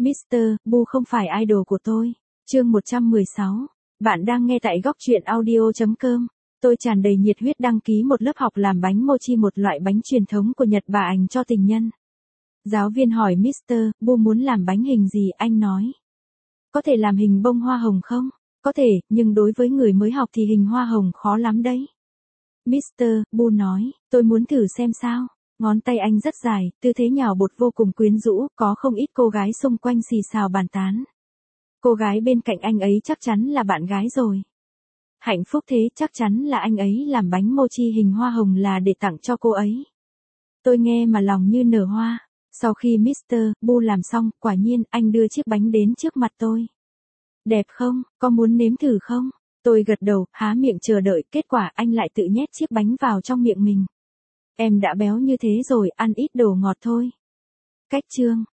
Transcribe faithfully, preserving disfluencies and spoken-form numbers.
mít tơ Bu không phải idol của tôi. Chương một trăm mười sáu. Bạn đang nghe tại góc truyện audio chấm com. Tôi tràn đầy nhiệt huyết đăng ký một lớp học làm bánh mochi, một loại bánh truyền thống của Nhật Bản cho tình nhân. Giáo viên hỏi mít tơ Bu muốn làm bánh hình gì, anh nói. Có thể làm hình bông hoa hồng không? Có thể, nhưng đối với người mới học thì hình hoa hồng khó lắm đấy. mít tơ Bu nói, tôi muốn thử xem sao. Ngón tay anh rất dài, tư thế nhào bột vô cùng quyến rũ, có không ít cô gái xung quanh xì xào bàn tán. Cô gái bên cạnh anh ấy chắc chắn là bạn gái rồi. Hạnh phúc thế, chắc chắn là anh ấy làm bánh mochi hình hoa hồng là để tặng cho cô ấy. Tôi nghe mà lòng như nở hoa. Sau khi mít tơ Bu làm xong, quả nhiên anh đưa chiếc bánh đến trước mặt tôi. Đẹp không, có muốn nếm thử không? Tôi gật đầu, há miệng chờ đợi, kết quả anh lại tự nhét chiếc bánh vào trong miệng mình. Em đã béo như thế rồi, ăn ít đồ ngọt thôi. Cách chương.